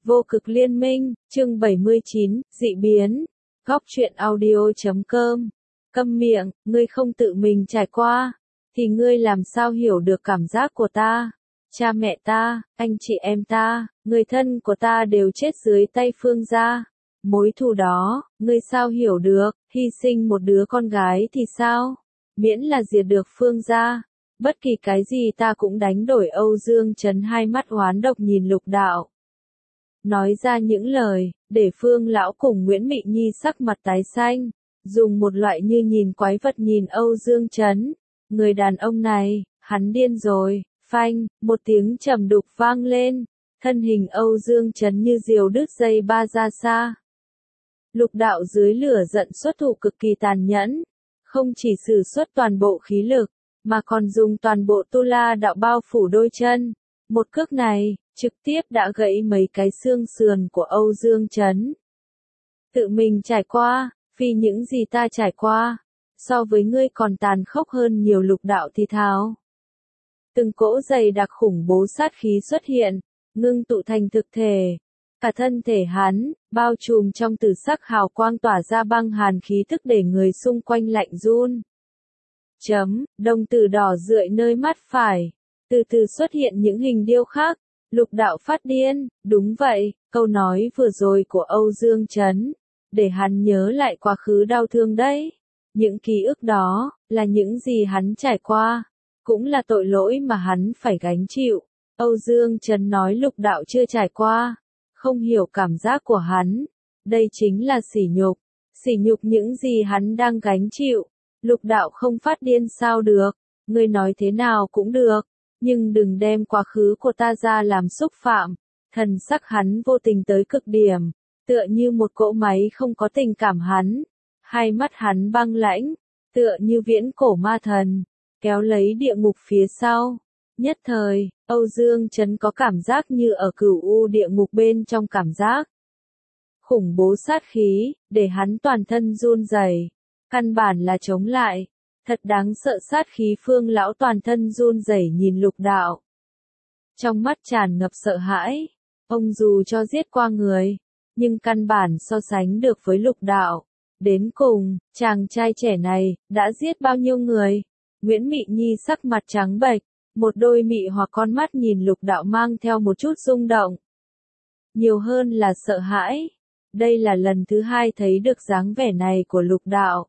Vô cực liên minh, chương 79, dị biến. Góc truyện audio.com. Câm miệng, ngươi không tự mình trải qua, thì ngươi làm sao hiểu được cảm giác của ta. Cha mẹ ta, anh chị em ta, người thân của ta đều chết dưới tay Phương gia. Mối thù đó, ngươi sao hiểu được, hy sinh một đứa con gái thì sao? Miễn là diệt được Phương gia, bất kỳ cái gì ta cũng đánh đổi. Âu Dương Trấn hai mắt oán độc nhìn Lục Đạo. Nói ra những lời, để Phương lão cùng Nguyễn Mị Nhi sắc mặt tái xanh, dùng một loại như nhìn quái vật nhìn Âu Dương Trấn. Người đàn ông này, hắn điên rồi. Phanh, một tiếng trầm đục vang lên, thân hình Âu Dương Trấn như diều đứt dây ba ra xa. Lục Đạo dưới lửa giận xuất thủ cực kỳ tàn nhẫn, không chỉ sử xuất toàn bộ khí lực, mà còn dùng toàn bộ tu la đạo bao phủ đôi chân. Một cước này, trực tiếp đã gãy mấy cái xương sườn của Âu Dương Trấn. Tự mình trải qua, vì những gì ta trải qua, so với ngươi còn tàn khốc hơn nhiều. Lục Đạo thì thào. Từng cỗ dày đặc khủng bố sát khí xuất hiện, ngưng tụ thành thực thể. Cả thân thể hắn, bao trùm trong tử sắc hào quang tỏa ra băng hàn khí tức để người xung quanh lạnh run. Đồng tử đỏ rượi nơi mắt phải, từ từ xuất hiện những hình điêu khắc. Lục Đạo phát điên, đúng vậy, câu nói vừa rồi của Âu Dương Trấn, để hắn nhớ lại quá khứ đau thương đấy. Những ký ức đó, là những gì hắn trải qua, cũng là tội lỗi mà hắn phải gánh chịu. Âu Dương Trấn nói Lục Đạo chưa trải qua, không hiểu cảm giác của hắn. Đây chính là sỉ nhục những gì hắn đang gánh chịu. Lục Đạo không phát điên sao được, ngươi nói thế nào cũng được, nhưng đừng đem quá khứ của ta ra làm xúc phạm. Thần sắc hắn vô tình tới cực điểm, tựa như một cỗ máy không có tình cảm hắn. Hai mắt hắn băng lãnh, tựa như viễn cổ ma thần, kéo lấy địa ngục phía sau. Nhất thời, Âu Dương Trấn có cảm giác như ở cửu u địa ngục bên trong, cảm giác khủng bố sát khí, để hắn toàn thân run rẩy. Căn bản là chống lại, thật đáng sợ sát khí. Phương lão toàn thân run rẩy nhìn Lục Đạo, trong mắt tràn ngập sợ hãi. Ông dù cho giết qua người, nhưng căn bản so sánh được với Lục Đạo. Đến cùng, chàng trai trẻ này, đã giết bao nhiêu người? Nguyễn Mị Nhi sắc mặt trắng bệch, một đôi mị hoặc con mắt nhìn Lục Đạo mang theo một chút rung động. Nhiều hơn là sợ hãi. Đây là lần thứ hai thấy được dáng vẻ này của Lục Đạo.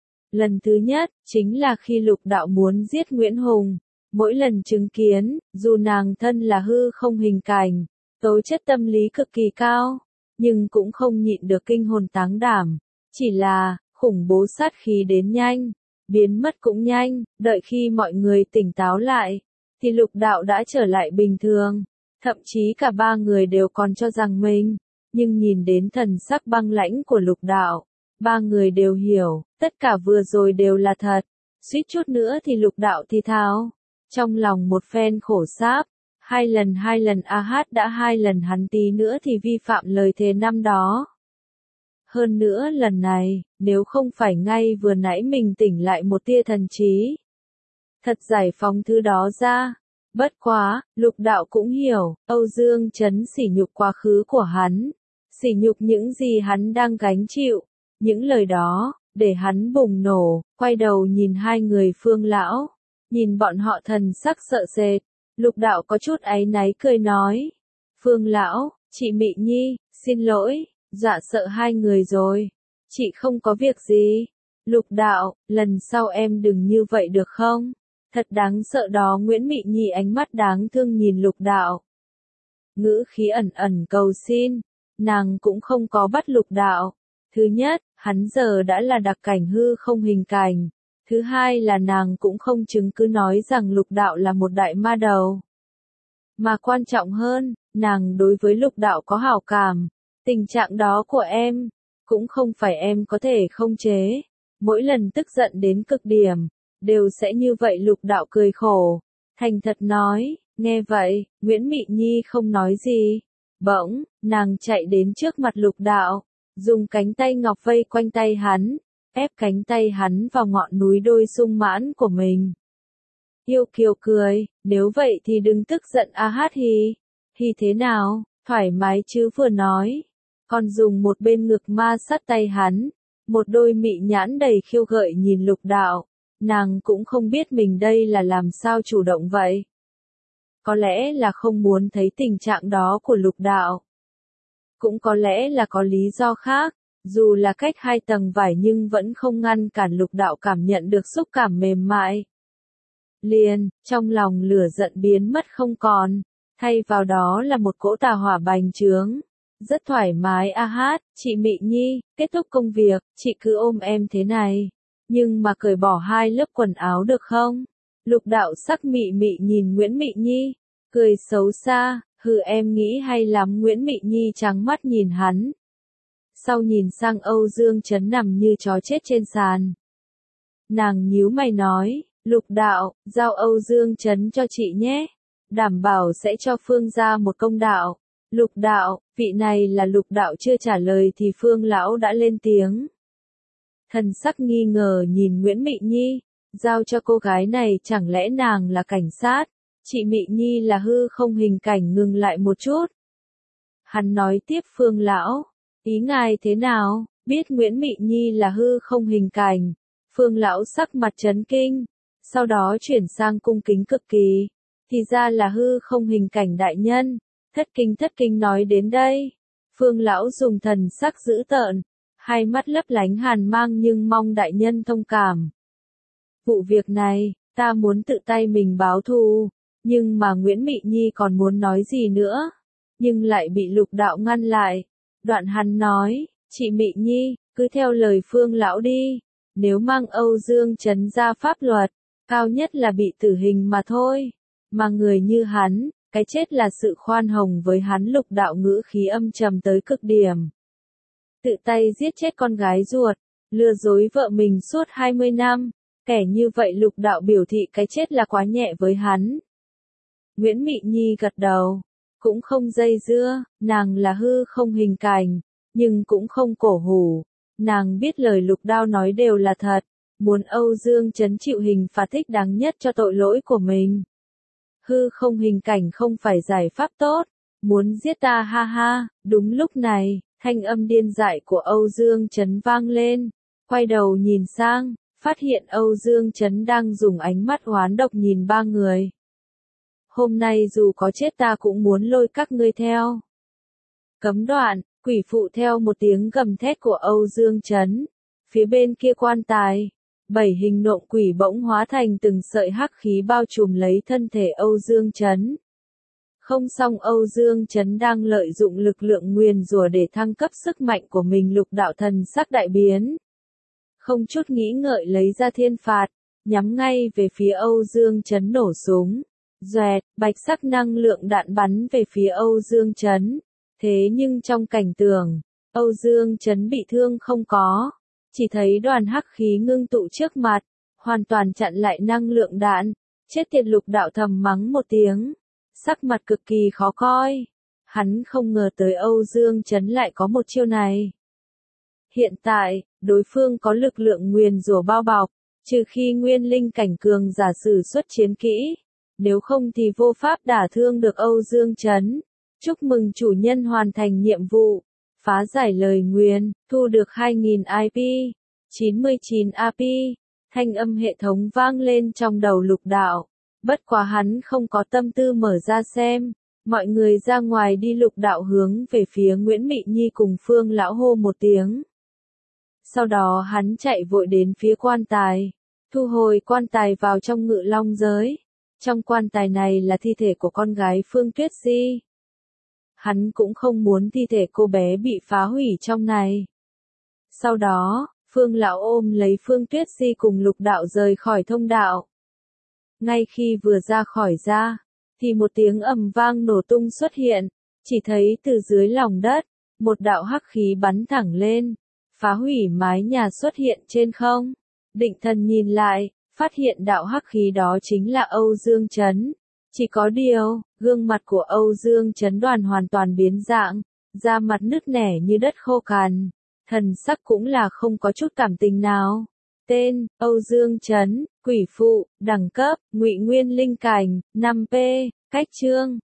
Lần thứ nhất, chính là khi Lục Đạo muốn giết Nguyễn Hùng. Mỗi lần chứng kiến, dù nàng thân là hư không hình cảnh, tố chất tâm lý cực kỳ cao, nhưng cũng không nhịn được kinh hồn táng đảm. Chỉ là, khủng bố sát khí đến nhanh, biến mất cũng nhanh. Đợi khi mọi người tỉnh táo lại, thì Lục Đạo đã trở lại bình thường. Thậm chí cả ba người đều còn cho rằng mình, nhưng nhìn đến thần sắc băng lãnh của Lục Đạo, ba người đều hiểu, tất cả vừa rồi đều là thật. Suýt chút nữa thì Lục Đạo thì thào, trong lòng một phen khổ sáp. Hai lần đã 2 lần hắn tí nữa thì vi phạm lời thề năm đó. Hơn nữa lần này, nếu không phải ngay vừa nãy mình tỉnh lại một tia thần trí, thật giải phóng thứ đó ra. Bất quá, Lục Đạo cũng hiểu, Âu Dương Trấn sỉ nhục quá khứ của hắn, sỉ nhục những gì hắn đang gánh chịu. Những lời đó, để hắn bùng nổ, quay đầu nhìn hai người Phương lão, nhìn bọn họ thần sắc sợ sệt. Lục Đạo có chút áy náy cười nói, Phương lão, chị Mị Nhi, xin lỗi, dọa sợ hai người rồi. Chị không có việc gì. Lục Đạo, lần sau em đừng như vậy được không? Thật đáng sợ đó. Nguyễn Mị Nhi ánh mắt đáng thương nhìn Lục Đạo, ngữ khí ẩn ẩn cầu xin. Nàng cũng không có bắt Lục Đạo. Thứ nhất, hắn giờ đã là đặc cảnh hư không hình cảnh. Thứ hai là nàng cũng không chứng cứ nói rằng Lục Đạo là một đại ma đầu. Mà quan trọng hơn, nàng đối với Lục Đạo có hảo cảm. Tình trạng đó của em, cũng không phải em có thể không chế. Mỗi lần tức giận đến cực điểm, đều sẽ như vậy. Lục Đạo cười khổ, thành thật nói. Nghe vậy, Nguyễn Mị Nhi không nói gì. Bỗng, nàng chạy đến trước mặt Lục Đạo, dùng cánh tay ngọc vây quanh tay hắn, ép cánh tay hắn vào ngọn núi đôi sung mãn của mình. Yêu kiều cười, nếu vậy thì đừng tức giận. A hát hi thế nào, thoải mái chứ vừa nói, còn dùng một bên ngực ma sát tay hắn, một đôi mị nhãn đầy khiêu gợi nhìn Lục Đạo, nàng cũng không biết mình đây là làm sao chủ động vậy. Có lẽ là không muốn thấy tình trạng đó của Lục Đạo. Cũng có lẽ là có lý do khác, dù là cách 2 tầng vải nhưng vẫn không ngăn cản Lục Đạo cảm nhận được xúc cảm mềm mại. Liền, trong lòng lửa giận biến mất không còn, thay vào đó là một cỗ tà hỏa bành trướng. Rất thoải mái a hát, chị Mị Nhi, kết thúc công việc, chị cứ ôm em thế này. Nhưng mà cởi bỏ 2 lớp quần áo được không? Lục Đạo sắc mị mị nhìn Nguyễn Mị Nhi, cười xấu xa, hừ em nghĩ hay lắm. Nguyễn Mị Nhi trắng mắt nhìn hắn. Sau nhìn sang Âu Dương Trấn nằm như chó chết trên sàn. Nàng nhíu mày nói, Lục Đạo, giao Âu Dương Trấn cho chị nhé. Đảm bảo sẽ cho Phương gia một công đạo. Lục Đạo, vị này là Lục Đạo chưa trả lời thì Phương lão đã lên tiếng. Thần sắc nghi ngờ nhìn Nguyễn Mị Nhi, giao cho cô gái này chẳng lẽ nàng là cảnh sát? Chị Mị Nhi là hư không hình cảnh. Ngừng lại một chút. Hắn nói tiếp, Phương lão, ý ngài thế nào? Biết Nguyễn Mị Nhi là hư không hình cảnh. Phương lão sắc mặt chấn kinh, sau đó chuyển sang cung kính cực kỳ. Thì ra là hư không hình cảnh đại nhân. Thất kinh nói đến đây. Phương lão dùng thần sắc dữ tợn, hai mắt lấp lánh hàn mang nhưng mong đại nhân thông cảm. Vụ việc này, ta muốn tự tay mình báo thù, nhưng mà Nguyễn Mị Nhi còn muốn nói gì nữa, nhưng lại bị Lục Đạo ngăn lại. Đoạn hắn nói, chị Mị Nhi, cứ theo lời Phương lão đi, nếu mang Âu Dương Trấn ra pháp luật, cao nhất là bị tử hình mà thôi, mà người như hắn, cái chết là sự khoan hồng với hắn. Lục Đạo ngữ khí âm trầm tới cực điểm. Tự tay giết chết con gái ruột, lừa dối vợ mình suốt 20 năm, kẻ như vậy Lục Đạo biểu thị cái chết là quá nhẹ với hắn. Nguyễn Mị Nhi gật đầu, cũng không dây dưa, nàng là hư không hình cảnh, nhưng cũng không cổ hủ. Nàng biết lời Lục Đao nói đều là thật, muốn Âu Dương Trấn chịu hình phạt thích đáng nhất cho tội lỗi của mình. Hư không hình cảnh không phải giải pháp tốt, muốn giết ta ha ha. Đúng lúc này, thanh âm điên dại của Âu Dương Trấn vang lên, quay đầu nhìn sang, phát hiện Âu Dương Trấn đang dùng ánh mắt oán độc nhìn 3 người. Hôm nay dù có chết ta cũng muốn lôi các ngươi theo. Cấm đoạn, quỷ phụ theo một tiếng gầm thét của Âu Dương Trấn. Phía bên kia quan tài, 7 hình nộm quỷ bỗng hóa thành từng sợi hắc khí bao trùm lấy thân thể Âu Dương Trấn. Không xong, Âu Dương Trấn đang lợi dụng lực lượng nguyền rủa để thăng cấp sức mạnh của mình. Lục Đạo thần sắc đại biến, không chút nghĩ ngợi lấy ra thiên phạt, nhắm ngay về phía Âu Dương Trấn nổ súng. Doẹt, bạch sắc năng lượng đạn bắn về phía Âu Dương Trấn. Thế nhưng trong cảnh tượng, Âu Dương Trấn bị thương không có, chỉ thấy đoàn hắc khí ngưng tụ trước mặt, hoàn toàn chặn lại năng lượng đạn. Chết tiệt! Lục Đạo thầm mắng một tiếng, sắc mặt cực kỳ khó coi. Hắn không ngờ tới Âu Dương Trấn lại có một chiêu này. Hiện tại, đối phương có lực lượng nguyền rủa bao bọc, trừ khi nguyên linh cảnh cường giả sử xuất chiến kỹ, nếu không thì vô pháp đả thương được Âu Dương Trấn. Chúc mừng chủ nhân hoàn thành nhiệm vụ, phá giải lời nguyền, thu được 2000 IP, 99 AP. Thanh âm hệ thống vang lên trong đầu Lục Đạo. Bất quá hắn không có tâm tư mở ra xem. Mọi người ra ngoài đi. Lục Đạo hướng về phía Nguyễn Mị Nhi cùng Phương lão hô một tiếng. Sau đó hắn chạy vội đến phía quan tài, thu hồi quan tài vào trong Ngự Long giới. Trong quan tài này là thi thể của con gái Phương Tuyết Di. Hắn cũng không muốn thi thể cô bé bị phá hủy trong này. Sau đó, Phương lão ôm lấy Phương Tuyết Di cùng Lục Đạo rời khỏi thông đạo. Ngay khi vừa ra khỏi thì một tiếng ầm vang nổ tung xuất hiện, chỉ thấy từ dưới lòng đất, một đạo hắc khí bắn thẳng lên, phá hủy mái nhà xuất hiện trên không. Định thần nhìn lại, phát hiện đạo hắc khí đó chính là Âu Dương Trấn. Chỉ có điều, gương mặt của Âu Dương Trấn hoàn toàn biến dạng, da mặt nứt nẻ như đất khô cằn, thần sắc cũng là không có chút cảm tình nào. Tên, Âu Dương Trấn, quỷ phụ, đẳng cấp, Ngụy Nguyên linh cảnh, 5P, cách chương.